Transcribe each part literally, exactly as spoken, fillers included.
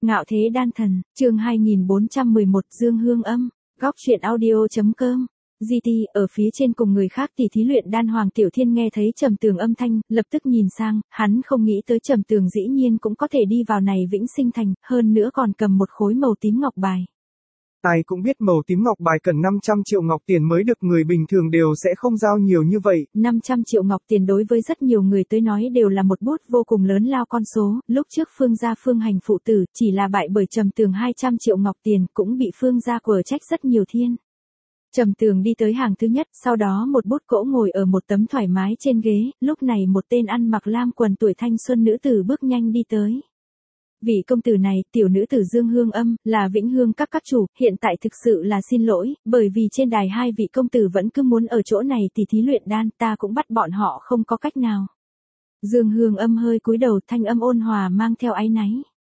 Ngạo thế đan thần, chương hai nghìn bốn trăm mười một Dương Hương Âm, góc truyện audio.com. giê tê, ở phía trên cùng người khác tỉ thí luyện đan. Hoàng Tiểu Thiên nghe thấy Trầm Tường âm thanh, lập tức nhìn sang, hắn không nghĩ tới Trầm Tường dĩ nhiên cũng có thể đi vào này Vĩnh Sinh Thành, hơn nữa còn cầm một khối màu tím ngọc bài. Ai cũng biết màu tím ngọc bài cần năm trăm triệu ngọc tiền mới được, người bình thường đều sẽ không giao nhiều như vậy. năm trăm triệu ngọc tiền đối với rất nhiều người tới nói đều là một bút vô cùng lớn lao con số, lúc trước Phương gia Phương Hành phụ tử chỉ là bại bởi Trầm Tường hai trăm triệu ngọc tiền cũng bị Phương gia quở trách rất nhiều thiên. Trầm Tường đi tới hàng thứ nhất, sau đó một bút cỗ ngồi ở một tấm thoải mái trên ghế, lúc này một tên ăn mặc lam quần tuổi thanh xuân nữ tử bước nhanh đi tới. Vị công tử này, tiểu nữ tử Dương Hương Âm, là Vĩnh Hương các các chủ, hiện tại thực sự là xin lỗi, bởi vì trên đài hai vị công tử vẫn cứ muốn ở chỗ này tỉ thí luyện đan, ta cũng bắt bọn họ không có cách nào. Dương Hương Âm hơi cúi đầu, thanh âm ôn hòa mang theo áy náy.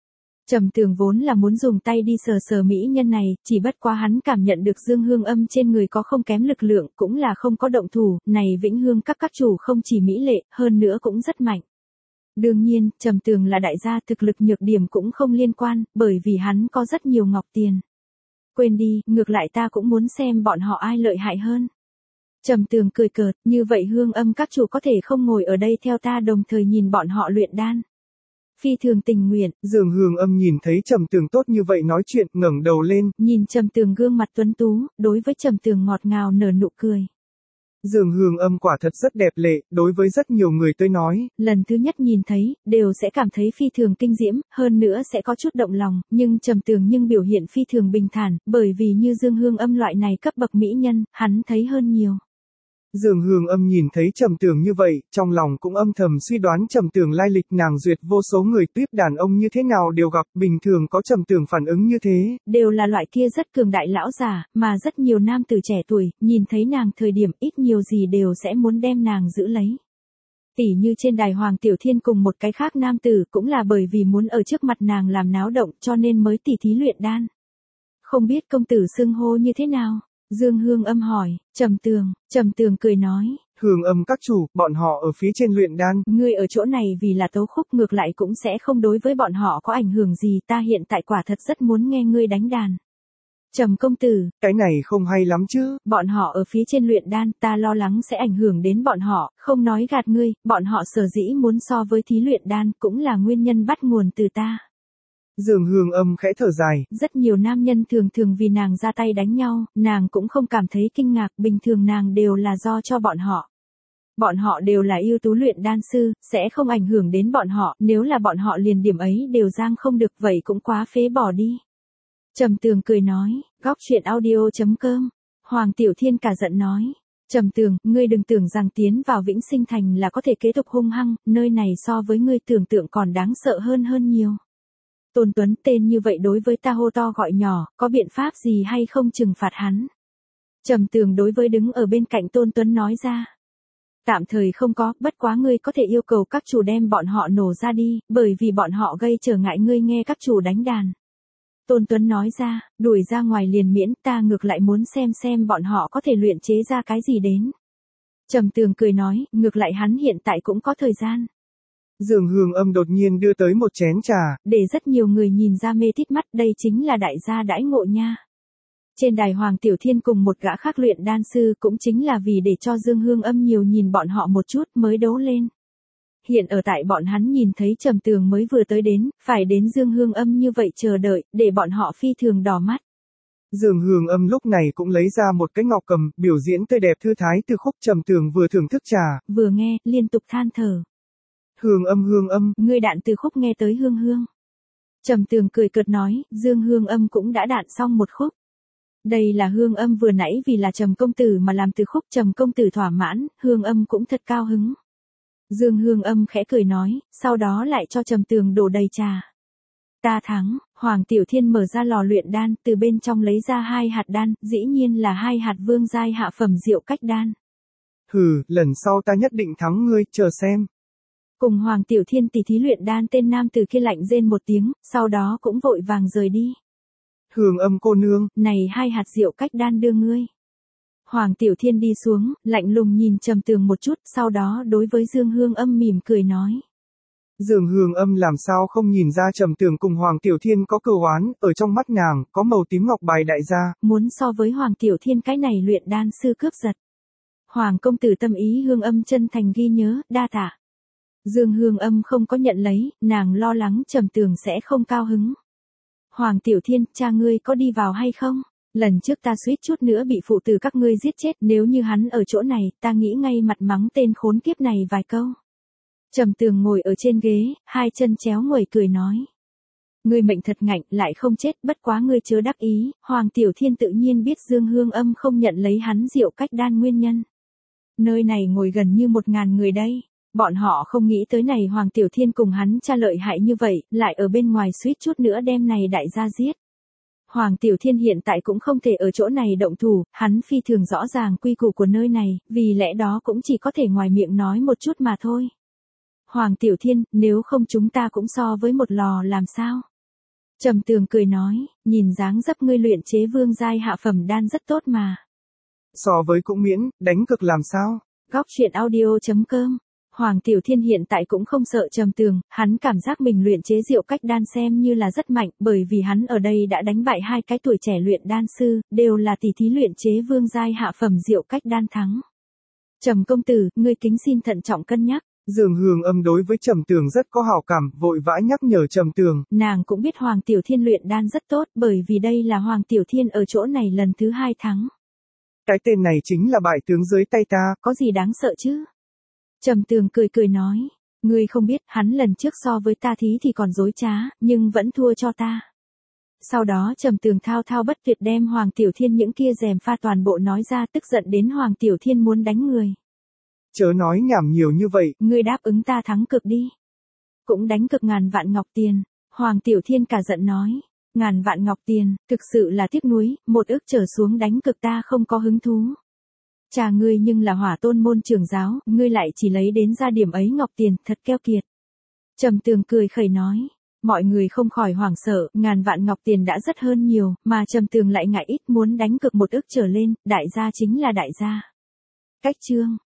Trầm Tường vốn là muốn dùng tay đi sờ sờ mỹ nhân này, chỉ bất quá hắn cảm nhận được Dương Hương Âm trên người có không kém lực lượng, cũng là không có động thủ, này Vĩnh Hương các các chủ không chỉ mỹ lệ, hơn nữa cũng rất mạnh. Đương nhiên, Trầm Tường là đại gia, thực lực nhược điểm cũng không liên quan, bởi vì hắn có rất nhiều ngọc tiền. Quên đi, ngược lại ta cũng muốn xem bọn họ ai lợi hại hơn. Trầm Tường cười cợt, như vậy Hương Âm các chủ có thể không ngồi ở đây theo ta đồng thời nhìn bọn họ luyện đan. Phi thường tình nguyện. Dương Hương Âm nhìn thấy Trầm Tường tốt như vậy nói chuyện, ngẩng đầu lên, nhìn Trầm Tường gương mặt tuấn tú, đối với Trầm Tường ngọt ngào nở nụ cười. Dương Hương Âm quả thật rất đẹp lệ, đối với rất nhiều người tới nói, lần thứ nhất nhìn thấy, đều sẽ cảm thấy phi thường kinh diễm, hơn nữa sẽ có chút động lòng, nhưng Trầm Tường nhưng biểu hiện phi thường bình thản, bởi vì như Dương Hương Âm loại này cấp bậc mỹ nhân, hắn thấy hơn nhiều. Dương Hương Âm nhìn thấy Trầm Tường như vậy, trong lòng cũng âm thầm suy đoán Trầm Tường lai lịch, nàng duyệt vô số người tuyết đàn ông như thế nào đều gặp, bình thường có Trầm Tường phản ứng như thế. Đều là loại kia rất cường đại lão già, mà rất nhiều nam tử trẻ tuổi, nhìn thấy nàng thời điểm ít nhiều gì đều sẽ muốn đem nàng giữ lấy. Tỉ như trên đài Hoàng Tiểu Thiên cùng một cái khác nam tử cũng là bởi vì muốn ở trước mặt nàng làm náo động cho nên mới tỉ thí luyện đan. Không biết công tử xưng hô như thế nào? Dương Hương Âm hỏi. Trầm Tường, Trầm Tường cười nói. Hương Âm các chủ, bọn họ ở phía trên luyện đan. Ngươi ở chỗ này vì là tấu khúc, ngược lại cũng sẽ không đối với bọn họ có ảnh hưởng gì, ta hiện tại quả thật rất muốn nghe ngươi đánh đàn. Trầm công tử, cái này không hay lắm chứ. Bọn họ ở phía trên luyện đan, ta lo lắng sẽ ảnh hưởng đến bọn họ, không nói gạt ngươi, bọn họ sở dĩ muốn so với thí luyện đan cũng là nguyên nhân bắt nguồn từ ta. Dương Hương Âm khẽ thở dài. Rất nhiều nam nhân thường thường vì nàng ra tay đánh nhau, nàng cũng không cảm thấy kinh ngạc, bình thường nàng đều là do cho bọn họ. Bọn họ đều là ưu tú luyện đan sư, sẽ không ảnh hưởng đến bọn họ, nếu là bọn họ liền điểm ấy đều giang không được vậy cũng quá phế bỏ đi. Trầm Tường cười nói, góc truyện audio.com. Hoàng Tiểu Thiên cả giận nói. Trầm Tường, ngươi đừng tưởng rằng tiến vào Vĩnh Sinh Thành là có thể kế tục hung hăng, nơi này so với ngươi tưởng tượng còn đáng sợ hơn hơn nhiều. Tôn Tuấn tên như vậy đối với ta hô to gọi nhỏ, có biện pháp gì hay không trừng phạt hắn? Trầm Tường đối với đứng ở bên cạnh Tôn Tuấn nói ra. Tạm thời không có, bất quá ngươi có thể yêu cầu các chủ đem bọn họ nổ ra đi, bởi vì bọn họ gây trở ngại ngươi nghe các chủ đánh đàn. Tôn Tuấn nói ra, đuổi ra ngoài liền miễn, ta ngược lại muốn xem xem bọn họ có thể luyện chế ra cái gì đến. Trầm Tường cười nói, ngược lại hắn hiện tại cũng có thời gian. Dương Hương Âm đột nhiên đưa tới một chén trà, để rất nhiều người nhìn ra mê tít mắt, đây chính là đại gia đãi ngộ nha. Trên đài Hoàng Tiểu Thiên cùng một gã khác luyện đan sư cũng chính là vì để cho Dương Hương Âm nhiều nhìn bọn họ một chút mới đấu lên. Hiện ở tại bọn hắn nhìn thấy Trầm Tường mới vừa tới đến, phải đến Dương Hương Âm như vậy chờ đợi, để bọn họ phi thường đỏ mắt. Dương Hương Âm lúc này cũng lấy ra một cái ngọc cầm, biểu diễn tươi đẹp thư thái từ khúc. Trầm Tường vừa thưởng thức trà, vừa nghe, liên tục than thở. Hương Âm Hương Âm, ngươi đạn từ khúc nghe tới hương hương. Trầm Tường cười cợt nói, Dương Hương Âm cũng đã đạn xong một khúc. Đây là Hương Âm vừa nãy vì là Trầm công tử mà làm từ khúc, Trầm công tử thỏa mãn, Hương Âm cũng thật cao hứng. Dương Hương Âm khẽ cười nói, sau đó lại cho Trầm Tường đổ đầy trà. Ta thắng. Hoàng Tiểu Thiên mở ra lò luyện đan, từ bên trong lấy ra hai hạt đan, dĩ nhiên là hai hạt vương giai hạ phẩm diệu cách đan. Hừ, lần sau ta nhất định thắng ngươi, chờ xem. Cùng Hoàng Tiểu Thiên tỉ thí luyện đan tên nam từ kia lạnh rên một tiếng, sau đó cũng vội vàng rời đi. Hương Âm cô nương, này hai hạt diệu cách đan đưa ngươi. Hoàng Tiểu Thiên đi xuống, lạnh lùng nhìn Trầm Tường một chút, sau đó đối với Dương Hương Âm mỉm cười nói. Dương Hương Âm làm sao không nhìn ra Trầm Tường cùng Hoàng Tiểu Thiên có cừu oán, ở trong mắt nàng, có màu tím ngọc bài đại gia. Muốn so với Hoàng Tiểu Thiên cái này luyện đan sư cướp giật. Hoàng công tử tâm ý Hương Âm chân thành ghi nhớ, đa tạ. Dương Hương Âm không có nhận lấy, nàng lo lắng Trầm Tường sẽ không cao hứng. Hoàng Tiểu Thiên, cha ngươi có đi vào hay không? Lần trước ta suýt chút nữa bị phụ tử các ngươi giết chết, nếu như hắn ở chỗ này, ta nghĩ ngay mặt mắng tên khốn kiếp này vài câu. Trầm Tường ngồi ở trên ghế, hai chân chéo nguầy cười nói. Ngươi mệnh thật ngạnh, lại không chết, bất quá ngươi chớ đắc ý, Hoàng Tiểu Thiên tự nhiên biết Dương Hương Âm không nhận lấy hắn diệu cách đan nguyên nhân. Nơi này ngồi gần như một ngàn người đây. Bọn họ không nghĩ tới này Hoàng Tiểu Thiên cùng hắn cha lợi hại như vậy, lại ở bên ngoài suýt chút nữa đem này đại gia giết. Hoàng Tiểu Thiên hiện tại cũng không thể ở chỗ này động thủ, hắn phi thường rõ ràng quy củ của nơi này, vì lẽ đó cũng chỉ có thể ngoài miệng nói một chút mà thôi. Hoàng Tiểu Thiên, nếu không chúng ta cũng so với một lò làm sao? Trầm Tường cười nói, nhìn dáng dấp ngươi luyện chế vương giai hạ phẩm đan rất tốt mà. So với cũng miễn, đánh cực làm sao? Góc truyện audio chấm com. Hoàng Tiểu Thiên hiện tại cũng không sợ Trầm Tường, hắn cảm giác mình luyện chế diệu cách đan xem như là rất mạnh, bởi vì hắn ở đây đã đánh bại hai cái tuổi trẻ luyện đan sư, đều là tỷ thí luyện chế vương giai hạ phẩm diệu cách đan thắng. Trầm công tử, ngươi kính xin thận trọng cân nhắc. Dương Hương Âm đối với Trầm Tường rất có hảo cảm, vội vã nhắc nhở Trầm Tường. Nàng cũng biết Hoàng Tiểu Thiên luyện đan rất tốt, bởi vì đây là Hoàng Tiểu Thiên ở chỗ này lần thứ hai thắng. Cái tên này chính là bại tướng dưới tay ta. Có gì đáng sợ chứ? Trầm Tường cười cười nói, ngươi không biết, hắn lần trước so với ta thí thì còn dối trá, nhưng vẫn thua cho ta. Sau đó Trầm Tường thao thao bất tuyệt đem Hoàng Tiểu Thiên những kia rèm pha toàn bộ nói ra, tức giận đến Hoàng Tiểu Thiên muốn đánh người. Chớ nói nhảm nhiều như vậy. Ngươi đáp ứng ta thắng cực đi. Cũng đánh cực ngàn vạn ngọc tiền. Hoàng Tiểu Thiên cả giận nói, ngàn vạn ngọc tiền, thực sự là tiếc nuối, một ức trở xuống đánh cực ta không có hứng thú. Cha ngươi nhưng là Hỏa Tôn môn trưởng giáo, ngươi lại chỉ lấy đến ra điểm ấy ngọc tiền, thật keo kiệt. Trầm Tường cười khẩy nói, mọi người không khỏi hoảng sợ, ngàn vạn ngọc tiền đã rất hơn nhiều, mà Trầm Tường lại ngại ít muốn đánh cực một ức trở lên, đại gia chính là đại gia. Cách chương